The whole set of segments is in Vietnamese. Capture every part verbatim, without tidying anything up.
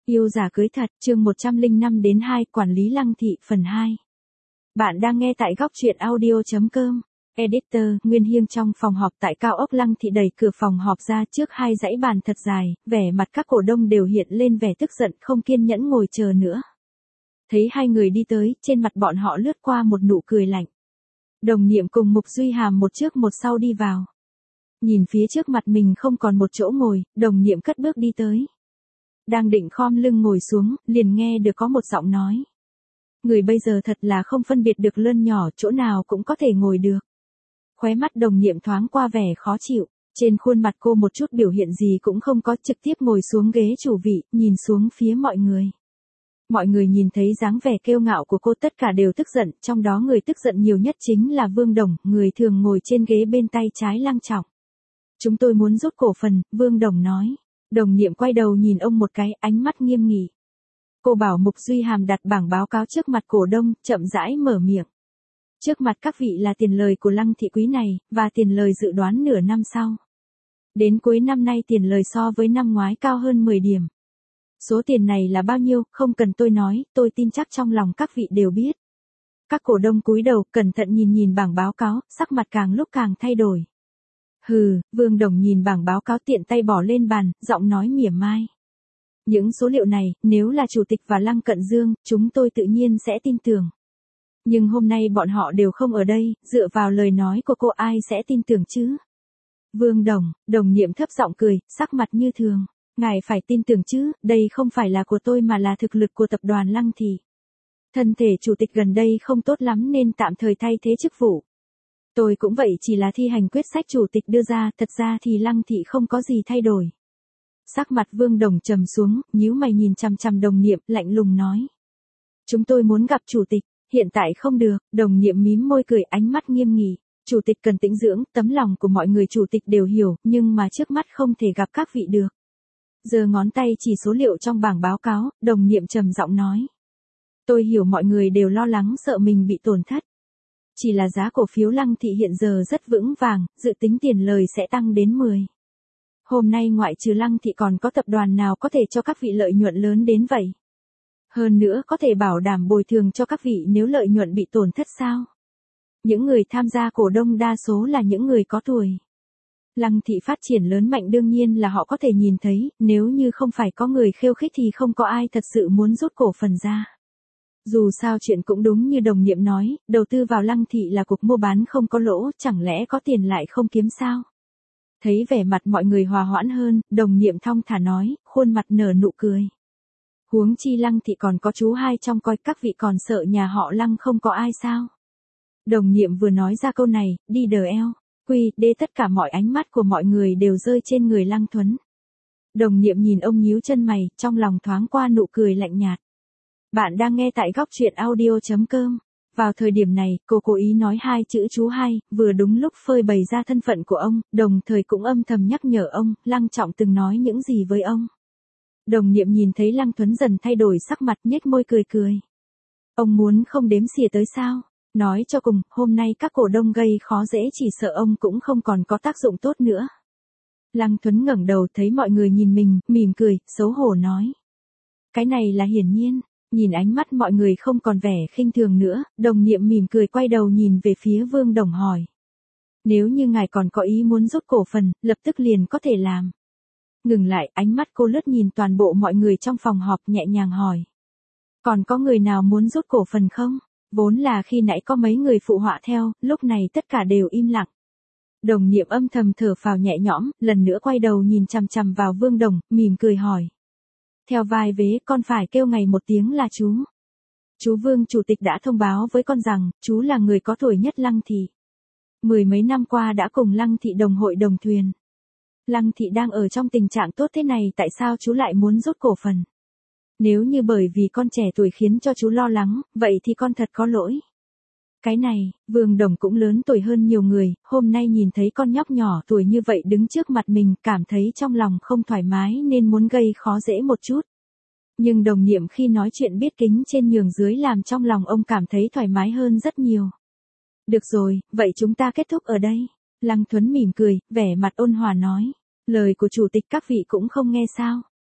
Yêu giả cưới thật, chương một trăm lẻ năm đến hai, quản lý Lăng Thị, phần hai. Bạn đang nghe tại góc truyện audio.com. Editor, Nguyên Hiên trong phòng họp tại cao ốc Lăng Thị đẩy cửa phòng họp ra trước hai dãy bàn thật dài, vẻ mặt các cổ đông đều hiện lên vẻ tức giận không kiên nhẫn ngồi chờ nữa. Thấy hai người đi tới, trên mặt bọn họ lướt qua một nụ cười lạnh. Đồng Niệm cùng Mục Duy Hàm một trước một sau đi vào. Nhìn phía trước mặt mình không còn một chỗ ngồi, Đồng Niệm cất bước đi tới. Đang định khom lưng ngồi xuống, liền nghe được có một giọng nói. Người bây giờ thật là không phân biệt được lớn nhỏ, chỗ nào cũng có thể ngồi được. Khóe mắt Đồng Niệm thoáng qua vẻ khó chịu, trên khuôn mặt cô một chút biểu hiện gì cũng không có, trực tiếp ngồi xuống ghế chủ vị, nhìn xuống phía mọi người. Mọi người nhìn thấy dáng vẻ kiêu ngạo của cô tất cả đều tức giận, trong đó người tức giận nhiều nhất chính là Vương Đồng, người thường ngồi trên ghế bên tay trái Lăng Trọng. Chúng tôi muốn rút cổ phần, Vương Đồng nói. Đồng Niệm quay đầu nhìn ông một cái, ánh mắt nghiêm nghị. Cô bảo Mục Duy Hàm đặt bảng báo cáo trước mặt cổ đông, chậm rãi mở miệng. Trước mặt các vị là tiền lời của Lăng Thị quý này, và tiền lời dự đoán nửa năm sau. Đến cuối năm nay tiền lời so với năm ngoái cao hơn mười điểm. Số tiền này là bao nhiêu, không cần tôi nói, tôi tin chắc trong lòng các vị đều biết. Các cổ đông cúi đầu, cẩn thận nhìn nhìn bảng báo cáo, sắc mặt càng lúc càng thay đổi. Hừ, Vương Đồng nhìn bảng báo cáo tiện tay bỏ lên bàn, giọng nói mỉa mai. Những số liệu này, nếu là Chủ tịch và Lăng Cận Dương, chúng tôi tự nhiên sẽ tin tưởng. Nhưng hôm nay bọn họ đều không ở đây, dựa vào lời nói của cô ai sẽ tin tưởng chứ? Vương Đồng, Đồng Niệm thấp giọng cười, sắc mặt như thường. Ngài phải tin tưởng chứ, đây không phải là của tôi mà là thực lực của tập đoàn Lăng Thị. Thân thể Chủ tịch gần đây không tốt lắm nên tạm thời thay thế chức vụ. Tôi cũng vậy, chỉ là thi hành quyết sách Chủ tịch đưa ra, thật ra thì Lăng Thị không có gì thay đổi. Sắc mặt Vương Đồng trầm xuống, nhíu mày nhìn chằm chằm Đồng Niệm, lạnh lùng nói. Chúng tôi muốn gặp Chủ tịch, hiện tại không được, Đồng Niệm mím môi cười, ánh mắt nghiêm nghị. Chủ tịch cần tĩnh dưỡng, tấm lòng của mọi người Chủ tịch đều hiểu, nhưng mà trước mắt không thể gặp các vị được. Giơ ngón tay chỉ số liệu trong bảng báo cáo, Đồng Niệm trầm giọng nói. Tôi hiểu mọi người đều lo lắng sợ mình bị tổn thất. Chỉ là giá cổ phiếu Lăng Thị hiện giờ rất vững vàng, dự tính tiền lời sẽ tăng đến mười. Hôm nay ngoại trừ Lăng Thị còn có tập đoàn nào có thể cho các vị lợi nhuận lớn đến vậy? Hơn nữa có thể bảo đảm bồi thường cho các vị nếu lợi nhuận bị tổn thất sao? Những người tham gia cổ đông đa số là những người có tuổi. Lăng Thị phát triển lớn mạnh đương nhiên là họ có thể nhìn thấy, nếu như không phải có người khiêu khích thì không có ai thật sự muốn rút cổ phần ra. Dù sao chuyện cũng đúng như Đồng Niệm nói, đầu tư vào Lăng Thị là cuộc mua bán không có lỗ, chẳng lẽ có tiền lại không kiếm sao? Thấy vẻ mặt mọi người hòa hoãn hơn, Đồng Niệm thong thả nói, khuôn mặt nở nụ cười. Huống chi Lăng Thị còn có chú hai trong coi, các vị còn sợ nhà họ Lăng không có ai sao? Đồng Niệm vừa nói ra câu này, đi đờ eo, quy, đê tất cả mọi ánh mắt của mọi người đều rơi trên người Lăng Thuấn. Đồng Niệm nhìn ông nhíu chân mày, trong lòng thoáng qua nụ cười lạnh nhạt. Bạn đang nghe tại góc truyện audio.com. Vào thời điểm này, cô cố ý nói hai chữ chú hai, vừa đúng lúc phơi bày ra thân phận của ông, đồng thời cũng âm thầm nhắc nhở ông, Lăng Trọng từng nói những gì với ông. Đồng Niệm nhìn thấy Lăng Thuấn dần thay đổi sắc mặt, nhếch môi cười cười. Ông muốn không đếm xỉa tới sao? Nói cho cùng, hôm nay các cổ đông gây khó dễ chỉ sợ ông cũng không còn có tác dụng tốt nữa. Lăng Thuấn ngẩng đầu thấy mọi người nhìn mình, mỉm cười, xấu hổ nói. Cái này là hiển nhiên. Nhìn ánh mắt mọi người không còn vẻ khinh thường nữa, Đồng Niệm mỉm cười quay đầu nhìn về phía Vương Đồng hỏi. Nếu như ngài còn có ý muốn rút cổ phần, lập tức liền có thể làm. Ngừng lại, ánh mắt cô lướt nhìn toàn bộ mọi người trong phòng họp, nhẹ nhàng hỏi. Còn có người nào muốn rút cổ phần không? Vốn là khi nãy có mấy người phụ họa theo, lúc này tất cả đều im lặng. Đồng Niệm âm thầm thở phào nhẹ nhõm, lần nữa quay đầu nhìn chằm chằm vào Vương Đồng, mỉm cười hỏi. Theo vai vế, con phải kêu ngày một tiếng là chú. Chú Vương Chủ tịch đã thông báo với con rằng, chú là người có tuổi nhất Lăng Thị. Mười mấy năm qua đã cùng Lăng Thị đồng hội đồng thuyền. Lăng Thị đang ở trong tình trạng tốt thế này, tại sao chú lại muốn rút cổ phần? Nếu như bởi vì con trẻ tuổi khiến cho chú lo lắng, vậy thì con thật có lỗi. Cái này, Vương Đồng cũng lớn tuổi hơn nhiều người, hôm nay nhìn thấy con nhóc nhỏ tuổi như vậy đứng trước mặt mình, cảm thấy trong lòng không thoải mái nên muốn gây khó dễ một chút. Nhưng Đồng Niệm khi nói chuyện biết kính trên nhường dưới làm trong lòng ông cảm thấy thoải mái hơn rất nhiều. Được rồi, vậy chúng ta kết thúc ở đây. Lăng Thuấn mỉm cười, vẻ mặt ôn hòa nói. Lời của Chủ tịch các vị cũng không nghe sao.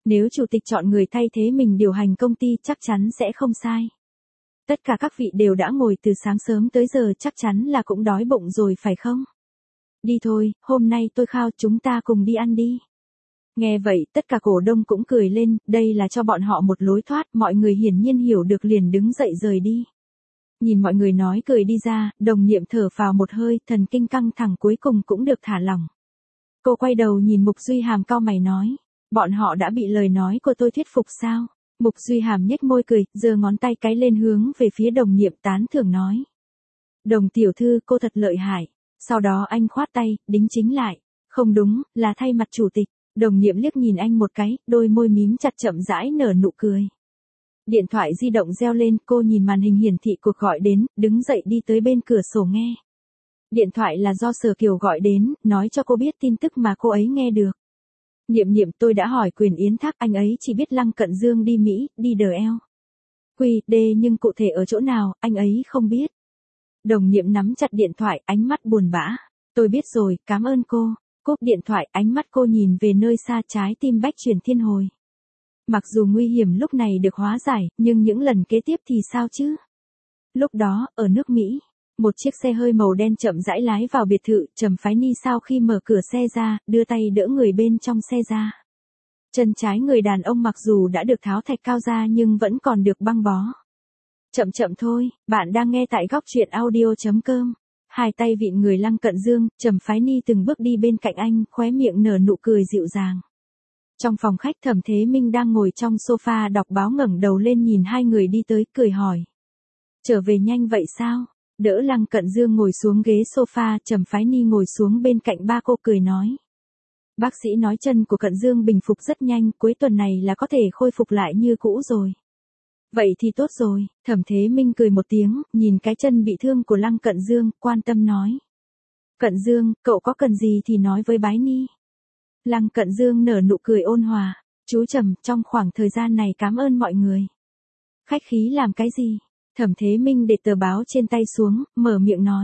Nếu chủ tịch chọn người thay thế mình điều hành công ty chắc chắn sẽ không sai. Tất cả các vị đều đã ngồi từ sáng sớm tới giờ chắc chắn là cũng đói bụng rồi phải không? Đi thôi, hôm nay tôi khao chúng ta cùng đi ăn đi. Nghe vậy, tất cả cổ đông cũng cười lên, đây là cho bọn họ một lối thoát, mọi người hiển nhiên hiểu được liền đứng dậy rời đi. Nhìn mọi người nói cười đi ra, đồng nhiệm thở phào một hơi, thần kinh căng thẳng cuối cùng cũng được thả lỏng. Cô quay đầu nhìn Mục Duy Hàm cau mày nói, bọn họ đã bị lời nói của tôi thuyết phục sao? Mục Duy Hàm nhếch môi cười, giơ ngón tay cái lên hướng về phía đồng nhiệm tán thưởng nói. Đồng tiểu thư cô thật lợi hại. Sau đó anh khoát tay, đính chính lại. Không đúng, là thay mặt chủ tịch. Đồng nhiệm liếc nhìn anh một cái, đôi môi mím chặt chậm rãi nở nụ cười. Điện thoại di động reo lên, cô nhìn màn hình hiển thị cuộc gọi đến, đứng dậy đi tới bên cửa sổ nghe. Điện thoại là do Sở Kiều gọi đến, nói cho cô biết tin tức mà cô ấy nghe được. Nhiệm nhiệm tôi đã hỏi Quyền Yến Thác, anh ấy chỉ biết Lăng Cận Dương đi Mỹ, đi đờ eo. Quy, đê nhưng cụ thể ở chỗ nào, anh ấy không biết. Đồng nhiệm nắm chặt điện thoại, ánh mắt buồn bã. Tôi biết rồi, cảm ơn cô. Cúp điện thoại, ánh mắt cô nhìn về nơi xa, trái tim bách chuyển thiên hồi. Mặc dù nguy hiểm lúc này được hóa giải, nhưng những lần kế tiếp thì sao chứ? Lúc đó, ở nước Mỹ, một chiếc xe hơi màu đen chậm rãi lái vào biệt thự, Trầm Phái Ni sau khi mở cửa xe ra, đưa tay đỡ người bên trong xe ra. Chân trái người đàn ông mặc dù đã được tháo thạch cao ra nhưng vẫn còn được băng bó. Chậm chậm thôi, bạn đang nghe tại góc truyện audio chấm com. Hai tay vịn người Lăng Cận Dương, Trầm Phái Ni từng bước đi bên cạnh anh, khóe miệng nở nụ cười dịu dàng. Trong phòng khách Thẩm Thế Minh đang ngồi trong sofa đọc báo ngẩng đầu lên nhìn hai người đi tới, cười hỏi. Trở về nhanh vậy sao? Đỡ Lăng Cận Dương ngồi xuống ghế sofa, Trầm Phái Ni ngồi xuống bên cạnh ba cô cười nói. Bác sĩ nói chân của Cận Dương bình phục rất nhanh, cuối tuần này là có thể khôi phục lại như cũ rồi. Vậy thì tốt rồi, Thẩm Thế Minh cười một tiếng, nhìn cái chân bị thương của Lăng Cận Dương, quan tâm nói. Cận Dương, cậu có cần gì thì nói với Bái Ni. Lăng Cận Dương nở nụ cười ôn hòa, chú Trầm, trong khoảng thời gian này cảm ơn mọi người. Khách khí làm cái gì? Thẩm Thế Minh để tờ báo trên tay xuống, mở miệng nói.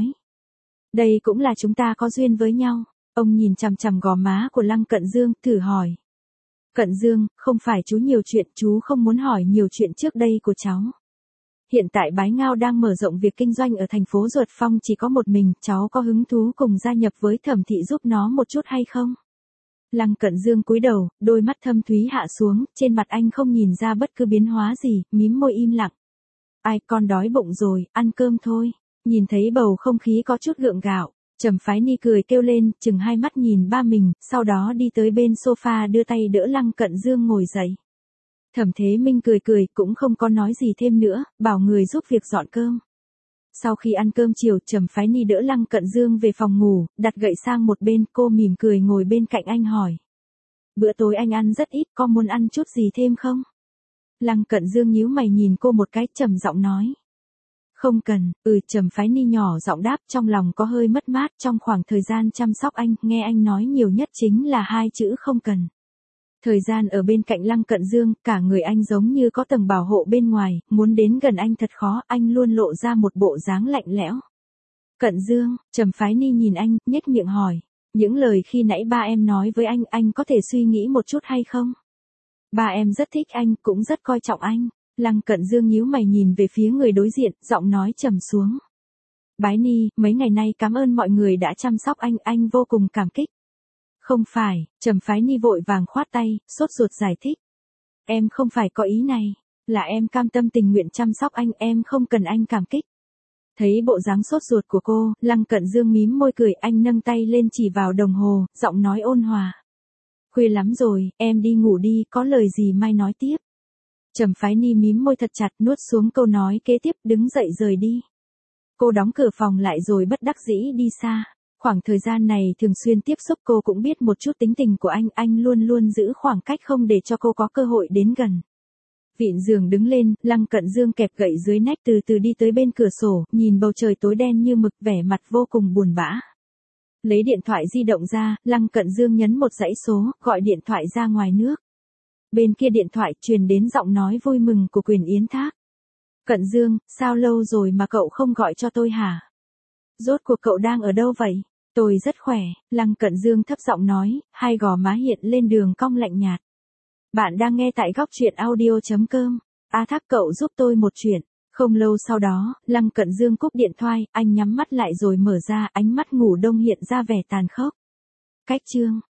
Đây cũng là chúng ta có duyên với nhau. Ông nhìn chằm chằm gò má của Lăng Cận Dương, thử hỏi. Cận Dương, không phải chú nhiều chuyện, chú không muốn hỏi nhiều chuyện trước đây của cháu. Hiện tại Bái Ngao đang mở rộng việc kinh doanh ở thành phố Duật Phong chỉ có một mình, cháu có hứng thú cùng gia nhập với Thẩm thị giúp nó một chút hay không? Lăng Cận Dương cúi đầu, đôi mắt thâm thúy hạ xuống, trên mặt anh không nhìn ra bất cứ biến hóa gì, mím môi im lặng. Ai, con đói bụng rồi, ăn cơm thôi. Nhìn thấy bầu không khí có chút gượng gạo, Trầm Phái Ni cười kêu lên, chừng hai mắt nhìn ba mình, sau đó đi tới bên sofa đưa tay đỡ Lăng Cận Dương ngồi dậy. Thẩm Thế Minh cười cười, cũng không có nói gì thêm nữa, bảo người giúp việc dọn cơm. Sau khi ăn cơm chiều, Trầm Phái Ni đỡ Lăng Cận Dương về phòng ngủ, đặt gậy sang một bên, cô mỉm cười ngồi bên cạnh anh hỏi. Bữa tối anh ăn rất ít, có muốn ăn chút gì thêm không? Lăng Cận Dương nhíu mày nhìn cô một cái, trầm giọng nói. Không cần, ừ, Trầm Phái Ni nhỏ giọng đáp, trong lòng có hơi mất mát, trong khoảng thời gian chăm sóc anh, nghe anh nói nhiều nhất chính là hai chữ không cần. Thời gian ở bên cạnh Lăng Cận Dương, cả người anh giống như có tầng bảo hộ bên ngoài, muốn đến gần anh thật khó, anh luôn lộ ra một bộ dáng lạnh lẽo. Cận Dương, Trầm Phái Ni nhìn anh, nhếch miệng hỏi, những lời khi nãy ba em nói với anh, anh có thể suy nghĩ một chút hay không? Ba em rất thích anh, cũng rất coi trọng anh. Lăng Cận Dương nhíu mày nhìn về phía người đối diện, giọng nói trầm xuống. Bái Ni, mấy ngày nay cảm ơn mọi người đã chăm sóc anh, anh vô cùng cảm kích. Không phải, Trầm Phái Ni vội vàng khoát tay, sốt ruột giải thích. Em không phải có ý này, là em cam tâm tình nguyện chăm sóc anh, em không cần anh cảm kích. Thấy bộ dáng sốt ruột của cô, Lăng Cận Dương mím môi cười, anh nâng tay lên chỉ vào đồng hồ, giọng nói ôn hòa. Khuya lắm rồi, em đi ngủ đi, có lời gì mai nói tiếp. Trầm Phái Ni mím môi thật chặt, nuốt xuống câu nói kế tiếp, đứng dậy rời đi. Cô đóng cửa phòng lại rồi bất đắc dĩ đi xa. Khoảng thời gian này thường xuyên tiếp xúc cô cũng biết một chút tính tình của anh, anh luôn luôn giữ khoảng cách không để cho cô có cơ hội đến gần. Vịn giường đứng lên, Lăng Cận Dương kẹp gậy dưới nách từ từ đi tới bên cửa sổ, nhìn bầu trời tối đen như mực, vẻ mặt vô cùng buồn bã. Lấy điện thoại di động ra, Lăng Cận Dương nhấn một dãy số, gọi điện thoại ra ngoài nước. Bên kia điện thoại truyền đến giọng nói vui mừng của Quyền Yến Thác. Cận Dương, sao lâu rồi mà cậu không gọi cho tôi hả? Rốt cuộc cậu đang ở đâu vậy? Tôi rất khỏe, Lăng Cận Dương thấp giọng nói, hai gò má hiện lên đường cong lạnh nhạt. Bạn đang nghe tại góc truyện audio chấm com. A Thác cậu giúp tôi một chuyện. Không lâu sau đó, Lăng Cận Dương cúp điện thoại, anh nhắm mắt lại rồi mở ra, ánh mắt ngủ đông hiện ra vẻ tàn khốc. Cách chương